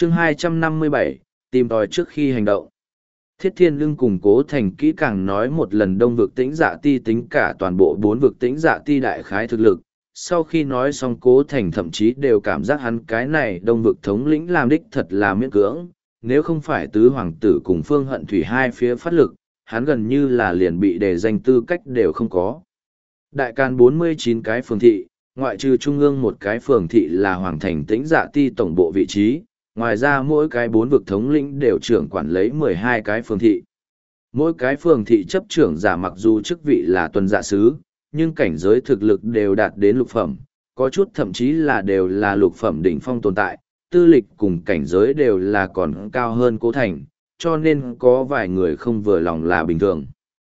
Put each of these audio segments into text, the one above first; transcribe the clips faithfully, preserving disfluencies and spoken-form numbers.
chương hai trăm năm mươi bảy, tìm tòi trước khi hành động. Thiết Thiên Lương cùng Cố Thành kỹ càng nói một lần Đông vực Tĩnh Dạ Ti tính cả toàn bộ bốn vực Tĩnh Dạ Ti đại khái thực lực. Sau khi nói xong Cố Thành thậm chí đều cảm giác hắn cái này Đông vực thống lĩnh làm đích thật là miễn cưỡng, nếu không phải tứ hoàng tử cùng Phương Hận Thủy hai phía phát lực, hắn gần như là liền bị đề danh tư cách đều không có. Đại can bốn mươi chín cái phường thị, ngoại trừ trung ương một cái phường thị là Hoàng Thành Tĩnh Dạ Ti tổng bộ vị trí, ngoài ra mỗi cái bốn vực thống lĩnh đều trưởng quản lấy mười hai cái phường thị. Mỗi cái phường thị chấp trưởng giả mặc dù chức vị là tuần dạ sứ, nhưng cảnh giới thực lực đều đạt đến lục phẩm, có chút thậm chí là đều là lục phẩm đỉnh phong tồn tại, tư lịch cùng cảnh giới đều là còn cao hơn Cố Thành, cho nên có vài người không vừa lòng là bình thường.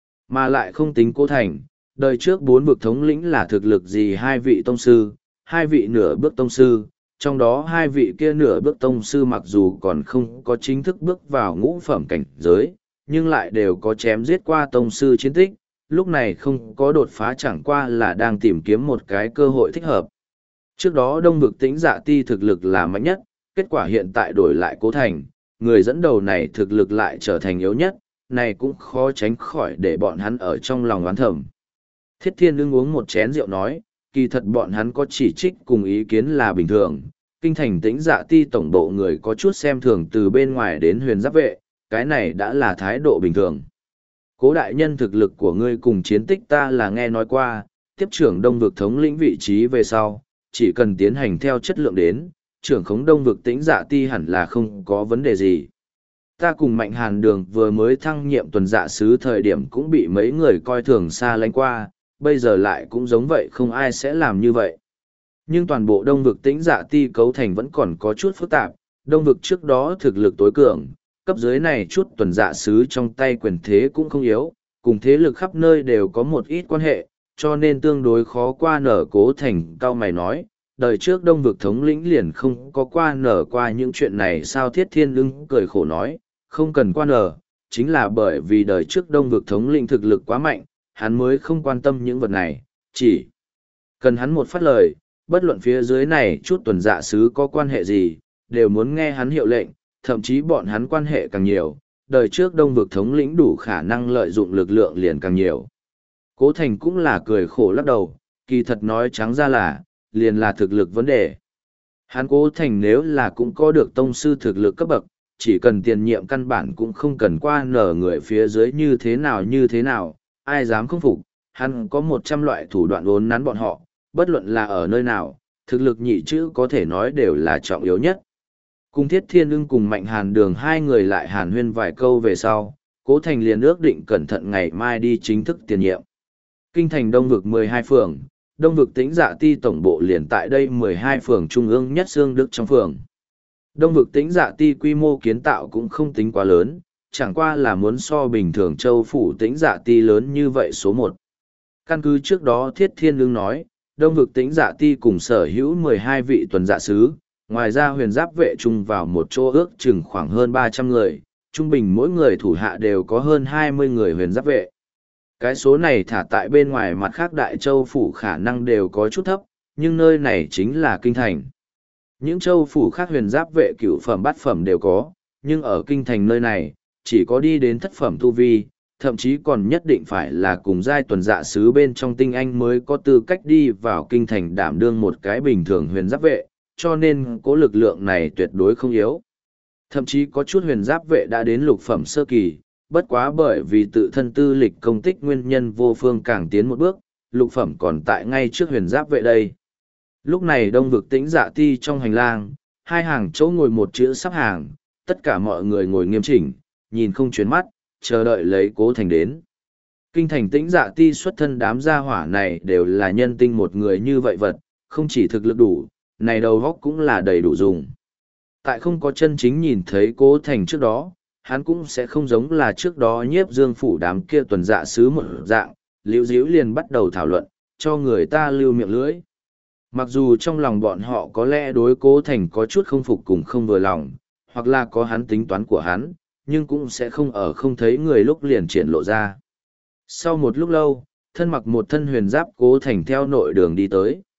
Mà lại không tính Cố Thành, đời trước bốn vực thống lĩnh là thực lực gì hai vị tông sư, hai vị nửa bước tông sư, trong đó hai vị kia nửa bước tông sư mặc dù còn không có chính thức bước vào ngũ phẩm cảnh giới, nhưng lại đều có chém giết qua tông sư chiến tích, lúc này không có đột phá chẳng qua là đang tìm kiếm một cái cơ hội thích hợp. Trước đó Đông vực Tĩnh Dạ Ti thực lực là mạnh nhất, kết quả hiện tại đổi lại Cố Thành, người dẫn đầu này thực lực lại trở thành yếu nhất, này cũng khó tránh khỏi để bọn hắn ở trong lòng oán thầm. Thiết Thiên Lương uống một chén rượu nói, kỳ thật bọn hắn có chỉ trích cùng ý kiến là bình thường, kinh thành Tĩnh Dạ Ti tổng bộ người có chút xem thường từ bên ngoài đến huyền giáp vệ, cái này đã là thái độ bình thường. Cố đại nhân thực lực của ngươi cùng chiến tích ta là nghe nói qua, tiếp trưởng Đông vực thống lĩnh vị trí về sau, chỉ cần tiến hành theo chất lượng đến, trưởng khống Đông vực Tĩnh Dạ Ti hẳn là không có vấn đề gì. Ta cùng Mạnh Hàn Đường vừa mới thăng nhiệm tuần dạ sứ thời điểm cũng bị mấy người coi thường xa lánh qua, bây giờ lại cũng giống vậy không ai sẽ làm như vậy. Nhưng toàn bộ Đông vực Tĩnh Dạ Ti cấu thành vẫn còn có chút phức tạp, Đông vực trước đó thực lực tối cường, cấp dưới này chút tuần dạ sứ trong tay quyền thế cũng không yếu, cùng thế lực khắp nơi đều có một ít quan hệ, cho nên tương đối khó qua nở. Cố Thành cao mày nói, đời trước Đông vực thống lĩnh liền không có qua nở qua những chuyện này sao. Thiết Thiên Lương cười khổ nói, không cần qua nở, chính là bởi vì đời trước Đông vực thống lĩnh thực lực quá mạnh, hắn mới không quan tâm những vật này, chỉ cần hắn một phát lời, bất luận phía dưới này chút tuần dạ sứ có quan hệ gì, đều muốn nghe hắn hiệu lệnh, thậm chí bọn hắn quan hệ càng nhiều, đời trước Đông vực thống lĩnh đủ khả năng lợi dụng lực lượng liền càng nhiều. Cố Thành cũng là cười khổ lắc đầu, kỳ thật nói trắng ra là, liền là thực lực vấn đề. Hắn Cố Thành nếu là cũng có được tông sư thực lực cấp bậc, chỉ cần tiền nhiệm căn bản cũng không cần qua nở người phía dưới như thế nào như thế nào, ai dám không phục, hắn có một trăm loại thủ đoạn vốn nắn bọn họ, bất luận là ở nơi nào, thực lực nhị chữ có thể nói đều là trọng yếu nhất. Cùng Thiết Thiên Lương cùng Mạnh Hàn Đường hai người lại hàn huyên vài câu về sau, Cố Thành liền ước định cẩn thận ngày mai đi chính thức tiền nhiệm. Kinh thành Đông vực mười hai phường, Đông vực Tĩnh Dạ Ti tổng bộ liền tại đây mười hai phường trung ương nhất xương Đức trong phường. Đông vực Tĩnh Dạ Ti quy mô kiến tạo cũng không tính quá lớn, chẳng qua là muốn so bình thường châu phủ Tĩnh Dạ Ti lớn như vậy số một. Căn cứ trước đó Thiết Thiên Lương nói, Đông vực Tĩnh Dạ Ti cùng sở hữu mười hai vị tuần dạ sứ, ngoài ra huyền giáp vệ chung vào một chỗ ước chừng khoảng hơn ba trăm người, trung bình mỗi người thủ hạ đều có hơn hai mươi người huyền giáp vệ. Cái số này thả tại bên ngoài mặt khác đại châu phủ khả năng đều có chút thấp, nhưng nơi này chính là kinh thành. Những châu phủ khác huyền giáp vệ cửu phẩm bát phẩm đều có, nhưng ở kinh thành nơi này, chỉ có đi đến thất phẩm tu vi, thậm chí còn nhất định phải là cùng giai tuần dạ sứ bên trong tinh anh mới có tư cách đi vào kinh thành đảm đương một cái bình thường huyền giáp vệ, cho nên cố lực lượng này tuyệt đối không yếu. Thậm chí có chút huyền giáp vệ đã đến lục phẩm sơ kỳ, bất quá bởi vì tự thân tư lịch công tích nguyên nhân vô phương càng tiến một bước, lục phẩm còn tại ngay trước huyền giáp vệ đây. Lúc này Đông vực Tĩnh Dạ Ti trong hành lang, hai hàng chỗ ngồi một chữ sắp hàng, tất cả mọi người ngồi nghiêm chỉnh, nhìn không chuyển mắt, chờ đợi lấy Cố Thành đến. Kinh thành Tĩnh Dạ Ti xuất thân đám gia hỏa này đều là nhân tinh một người như vậy vật, không chỉ thực lực đủ, này đầu góc cũng là đầy đủ dùng. Tại không có chân chính nhìn thấy Cố Thành trước đó, hắn cũng sẽ không giống là trước đó Nhiếp Dương phủ đám kia tuần dạ sứ một dạng, liễu díu liền bắt đầu thảo luận, cho người ta lưu miệng lưỡi. Mặc dù trong lòng bọn họ có lẽ đối Cố Thành có chút không phục cùng không vừa lòng, hoặc là có hắn tính toán của hắn, nhưng cũng sẽ không ở không thấy người lúc liền triển lộ ra. Sau một lúc lâu, thân mặc một thân huyền giáp Cố Thành theo nội đường đi tới.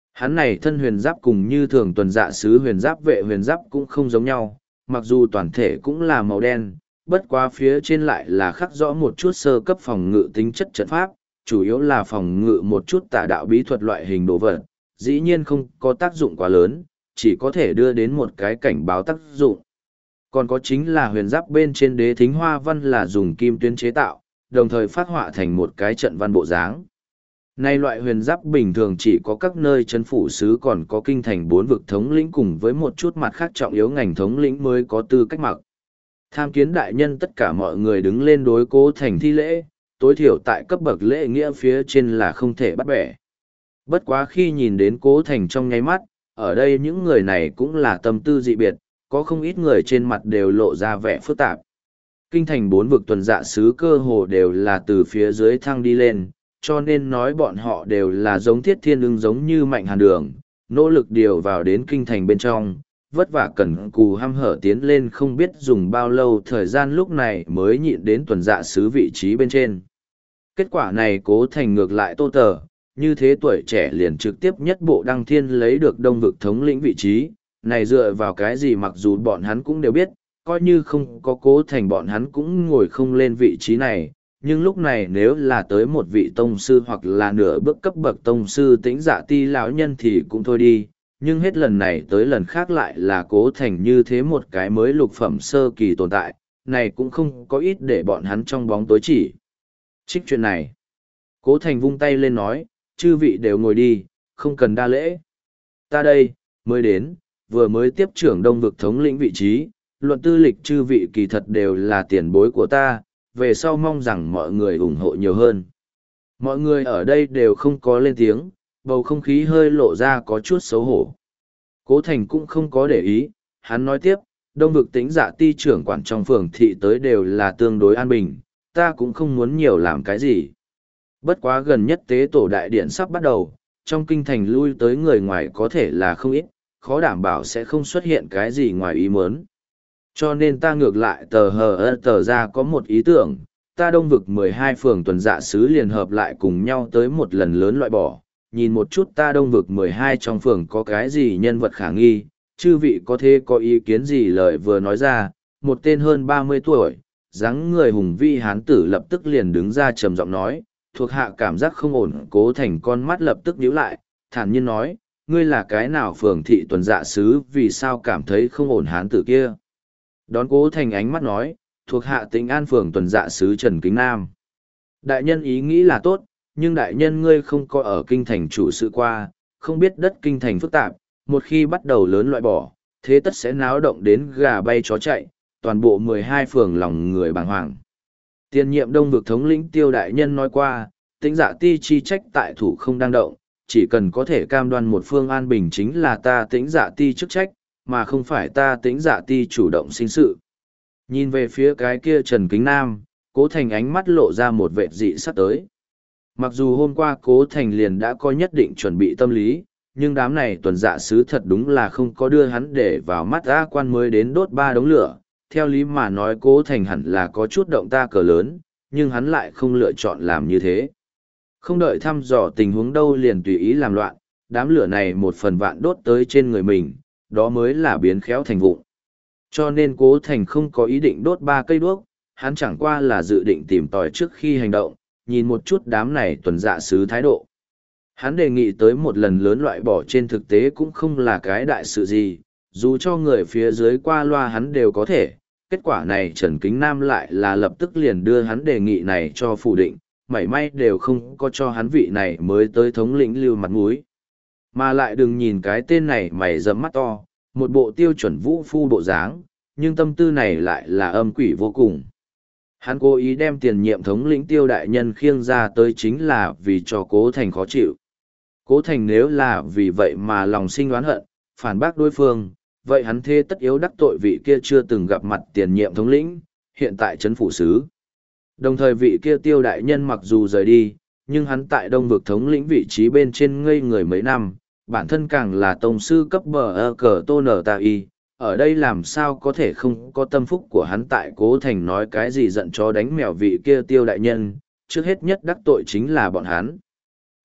Hắn này thân huyền giáp cùng như thường tuần dạ sứ huyền giáp vệ huyền giáp cũng không giống nhau, mặc dù toàn thể cũng là màu đen, bất quá phía trên lại là khắc rõ một chút sơ cấp phòng ngự tính chất trận pháp, chủ yếu là phòng ngự một chút tà đạo bí thuật loại hình đồ vật, dĩ nhiên không có tác dụng quá lớn, chỉ có thể đưa đến một cái cảnh báo tác dụng. Còn có chính là huyền giáp bên trên đế thính hoa văn là dùng kim tuyến chế tạo, đồng thời phát họa thành một cái trận văn bộ dáng. Nay loại huyền giáp bình thường chỉ có các nơi chấn phủ sứ còn có kinh thành bốn vực thống lĩnh cùng với một chút mặt khác trọng yếu ngành thống lĩnh mới có tư cách mặc. Tham kiến đại nhân, tất cả mọi người đứng lên đối Cố Thành thi lễ, tối thiểu tại cấp bậc lễ nghĩa phía trên là không thể bắt bẻ. Bất quá khi nhìn đến Cố Thành trong nháy mắt, ở đây những người này cũng là tâm tư dị biệt, có không ít người trên mặt đều lộ ra vẻ phức tạp. Kinh thành bốn vực tuần dạ sứ cơ hồ đều là từ phía dưới thăng đi lên, cho nên nói bọn họ đều là giống Thiết Thiên Ưng giống như Mạnh Hàn Đường, nỗ lực điều vào đến kinh thành bên trong, vất vả cần cù hăm hở tiến lên không biết dùng bao lâu thời gian lúc này mới nhịn đến tuần dạ sứ vị trí bên trên. Kết quả này Cố Thành ngược lại tô tờ, như thế tuổi trẻ liền trực tiếp nhất bộ đăng thiên lấy được đông vực thống lĩnh vị trí, này dựa vào cái gì mặc dù bọn hắn cũng đều biết, coi như không có Cố Thành bọn hắn cũng ngồi không lên vị trí này, nhưng lúc này nếu là tới một vị tông sư hoặc là nửa bước cấp bậc tông sư tĩnh dạ ti lão nhân thì cũng thôi đi, nhưng hết lần này tới lần khác lại là Cố Thành như thế một cái mới lục phẩm sơ kỳ tồn tại, này cũng không có ít để bọn hắn trong bóng tối chỉ. Trích chuyện này, Cố Thành vung tay lên nói, chư vị đều ngồi đi, không cần đa lễ. Ta đây, mới đến, vừa mới tiếp trưởng đông vực thống lĩnh vị trí, luận tư lịch chư vị kỳ thật đều là tiền bối của ta, về sau mong rằng mọi người ủng hộ nhiều hơn. Mọi người ở đây đều không có lên tiếng, bầu không khí hơi lộ ra có chút xấu hổ. Cố Thành cũng không có để ý, hắn nói tiếp, đông vực tĩnh dạ ti trưởng quản trong phường thị tới đều là tương đối an bình, ta cũng không muốn nhiều làm cái gì. Bất quá gần nhất tế tổ đại điện sắp bắt đầu, trong kinh thành lui tới người ngoài có thể là không ít, khó đảm bảo sẽ không xuất hiện cái gì ngoài ý muốn. Cho nên ta ngược lại tờ hờ ơ tờ ra có một ý tưởng, ta đông vực mười hai phường tuần dạ sứ liền hợp lại cùng nhau tới một lần lớn loại bỏ, nhìn một chút ta đông vực mười hai trong phường có cái gì nhân vật khả nghi, chư vị có thể có ý kiến gì lời vừa nói ra, một tên hơn ba mươi tuổi, dáng người hùng vi hán tử lập tức liền đứng ra trầm giọng nói, thuộc hạ cảm giác không ổn. Cố Thành con mắt lập tức nhíu lại, thản nhiên nói, ngươi là cái nào phường thị tuần dạ sứ vì sao cảm thấy không ổn hán tử kia. Đón Cố Thành ánh mắt nói, thuộc hạ Tĩnh An phường tuần dạ sứ Trần Kính Nam. Đại nhân ý nghĩ là tốt, nhưng đại nhân ngươi không có ở kinh thành chủ sự qua, không biết đất kinh thành phức tạp, một khi bắt đầu lớn loại bỏ, thế tất sẽ náo động đến gà bay chó chạy, toàn bộ mười hai phường lòng người bàng hoàng. Tiền nhiệm đông vực thống lĩnh Tiêu đại nhân nói qua, Tĩnh Dạ ti chi trách tại thủ không đang động, chỉ cần có thể cam đoan một phương an bình chính là ta Tĩnh Dạ ti chức trách, mà không phải ta Tĩnh Dạ ti chủ động sinh sự. Nhìn về phía cái kia Trần Kính Nam, Cố Thành ánh mắt lộ ra một vệt dị sắc tới. Mặc dù hôm qua Cố Thành liền đã có nhất định chuẩn bị tâm lý, nhưng đám này tuần dạ sứ thật đúng là không có đưa hắn để vào mắt A quan mới đến đốt ba đống lửa. Theo lý mà nói Cố Thành hẳn là có chút động ta cờ lớn, nhưng hắn lại không lựa chọn làm như thế. Không đợi thăm dò tình huống đâu liền tùy ý làm loạn, đám lửa này một phần vạn đốt tới trên người mình, đó mới là biến khéo thành vụn. Cho nên Cố Thành không có ý định đốt ba cây đuốc, hắn chẳng qua là dự định tìm tòi trước khi hành động, nhìn một chút đám này tuần dạ sứ thái độ. Hắn đề nghị tới một lần lớn loại bỏ trên thực tế cũng không là cái đại sự gì, dù cho người phía dưới qua loa hắn đều có thể. Kết quả này Trần Kính Nam lại là lập tức liền đưa hắn đề nghị này cho phủ định, mảy may đều không có cho hắn vị này mới tới thống lĩnh lưu mặt mũi. Mà lại đừng nhìn cái tên này mày rậm mắt to, một bộ tiêu chuẩn vũ phu bộ dáng, nhưng tâm tư này lại là âm quỷ vô cùng. Hắn cố ý đem tiền nhiệm thống lĩnh Tiêu đại nhân khiêng ra tới chính là vì cho Cố Thành khó chịu. Cố Thành nếu là vì vậy mà lòng sinh oán hận, phản bác đối phương, vậy hắn thế tất yếu đắc tội vị kia chưa từng gặp mặt tiền nhiệm thống lĩnh, hiện tại trấn phủ sứ. Đồng thời vị kia Tiêu đại nhân mặc dù rời đi, nhưng hắn tại đông vực thống lĩnh vị trí bên trên ngây người mấy năm, bản thân càng là tông sư cấp bờ ơ cờ tô nở tà y, ở đây làm sao có thể không có tâm phúc của hắn tại Cố Thành nói cái gì giận chó đánh mèo vị kia Tiêu đại nhân, trước hết nhất đắc tội chính là bọn hắn.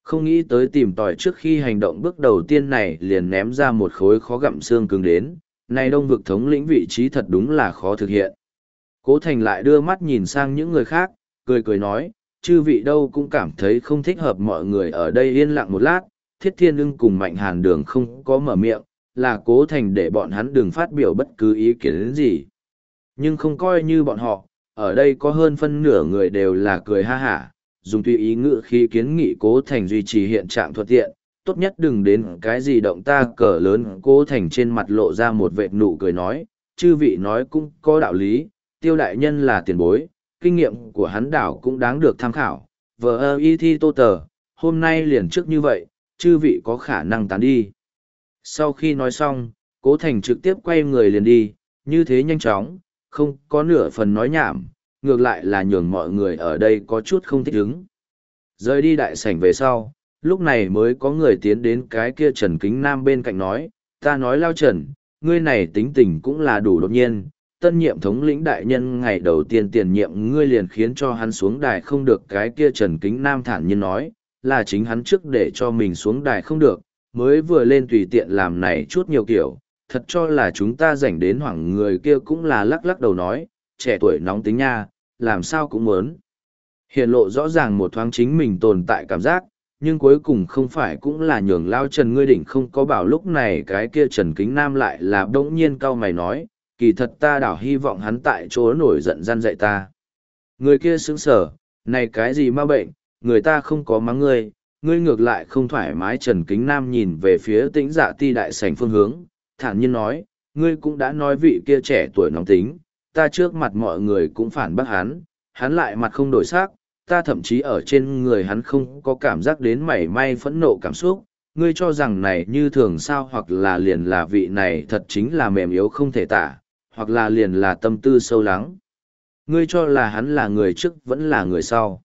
Không nghĩ tới tìm tòi trước khi hành động bước đầu tiên này liền ném ra một khối khó gặm xương cứng đến, này đông vực thống lĩnh vị trí thật đúng là khó thực hiện. Cố Thành lại đưa mắt nhìn sang những người khác, cười cười nói, chư vị đâu cũng cảm thấy không thích hợp, mọi người ở đây yên lặng một lát, Thiết Thiên Ưng cùng Mạnh Hàn Đường không có mở miệng, là Cố Thành để bọn hắn đừng phát biểu bất cứ ý kiến gì. Nhưng không coi như bọn họ, ở đây có hơn phân nửa người đều là cười ha hả, dùng tùy ý ngữ khi kiến nghị Cố Thành duy trì hiện trạng thuận tiện, tốt nhất đừng đến cái gì động ta cờ lớn. Cố Thành trên mặt lộ ra một vệt nụ cười nói, chư vị nói cũng có đạo lý, Tiêu đại nhân là tiền bối, kinh nghiệm của hắn đảo cũng đáng được tham khảo. Vờ ơ y thi tô tờ, hôm nay liền trước như vậy, chư vị có khả năng tán đi. Sau khi nói xong, Cố Thành trực tiếp quay người liền đi, như thế nhanh chóng, không có nửa phần nói nhảm, ngược lại là nhường mọi người ở đây có chút không thích ứng. Rời đi đại sảnh về sau, lúc này mới có người tiến đến cái kia Trần Kính Nam bên cạnh nói, ta nói Lao Trần, ngươi này tính tình cũng là đủ đột nhiên, tân nhiệm thống lĩnh đại nhân ngày đầu tiên tiền nhiệm ngươi liền khiến cho hắn xuống đài không được. Cái kia Trần Kính Nam thản nhiên nói, là chính hắn trước để cho mình xuống đài không được, mới vừa lên tùy tiện làm này chút nhiều kiểu, thật cho là chúng ta rảnh đến hoảng. Người kia cũng là lắc lắc đầu nói, trẻ tuổi nóng tính nha, làm sao cũng muốn hiện lộ rõ ràng một thoáng chính mình tồn tại cảm giác, nhưng cuối cùng không phải cũng là nhường Lao Trần ngươi đỉnh không có bảo. Lúc này cái kia Trần Kính Nam lại là bỗng nhiên cau mày nói, kỳ thật ta đảo hy vọng hắn tại chỗ nổi giận gian dạy ta. Người kia sững sờ, này cái gì ma bệnh, người ta không có mắng ngươi, ngươi ngược lại không thoải mái. Trần Kính Nam nhìn về phía Tĩnh Dạ Ti đại sảnh phương hướng, thản nhiên nói, ngươi cũng đã nói vị kia trẻ tuổi nóng tính, ta trước mặt mọi người cũng phản bác hắn, hắn lại mặt không đổi sắc, ta thậm chí ở trên người hắn không có cảm giác đến mảy may phẫn nộ cảm xúc. Ngươi cho rằng này như thường sao, hoặc là liền là vị này thật chính là mềm yếu không thể tả, hoặc là liền là tâm tư sâu lắng. Ngươi cho là hắn là người trước vẫn là người sau.